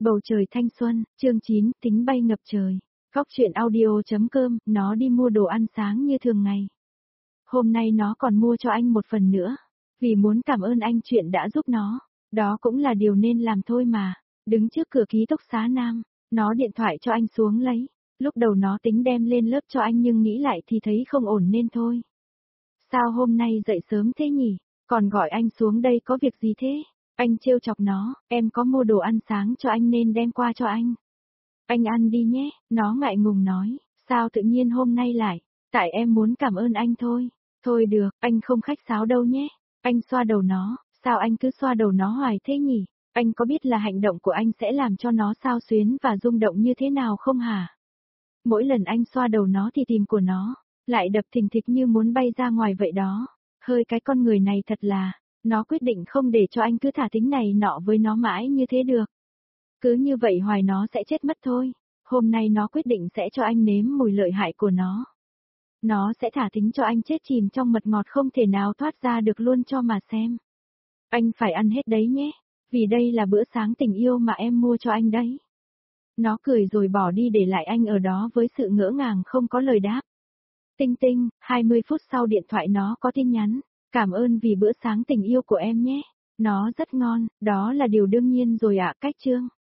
Bầu trời thanh xuân, chương 9, tính bay ngập trời. Góc truyện audio.com, nó đi mua đồ ăn sáng như thường ngày. Hôm nay nó còn mua cho anh một phần nữa, vì muốn cảm ơn anh chuyện đã giúp nó. Đó cũng là điều nên làm thôi mà. Đứng trước cửa ký túc xá Nam, nó điện thoại cho anh xuống lấy. Lúc đầu nó tính đem lên lớp cho anh nhưng nghĩ lại thì thấy không ổn nên thôi. Sao hôm nay dậy sớm thế nhỉ? Còn gọi anh xuống đây có việc gì thế? Anh trêu chọc nó, em có mua đồ ăn sáng cho anh nên đem qua cho anh. Anh ăn đi nhé, nó ngại ngùng nói, sao tự nhiên hôm nay lại, tại em muốn cảm ơn anh thôi. Thôi được, anh không khách sáo đâu nhé. Anh xoa đầu nó, sao anh cứ xoa đầu nó hoài thế nhỉ? Anh có biết là hành động của anh sẽ làm cho nó xao xuyến và rung động như thế nào không hả? Mỗi lần anh xoa đầu nó thì tim của nó lại đập thình thịch như muốn bay ra ngoài vậy đó. Hơi cái con người này thật là, nó quyết định không để cho anh cứ thả tính này nọ với nó mãi như thế được. Cứ như vậy hoài nó sẽ chết mất thôi. Hôm nay nó quyết định sẽ cho anh nếm mùi lợi hại của nó. Nó sẽ thả tính cho anh chết chìm trong mật ngọt không thể nào thoát ra được luôn cho mà xem. Anh phải ăn hết đấy nhé, vì đây là bữa sáng tình yêu mà em mua cho anh đấy. Nó cười rồi bỏ đi để lại anh ở đó với sự ngỡ ngàng không có lời đáp. Tinh tinh, 20 phút sau điện thoại nó có tin nhắn. Cảm ơn vì bữa sáng tình yêu của em nhé. Nó rất ngon, đó là điều đương nhiên rồi ạ. Cách chương.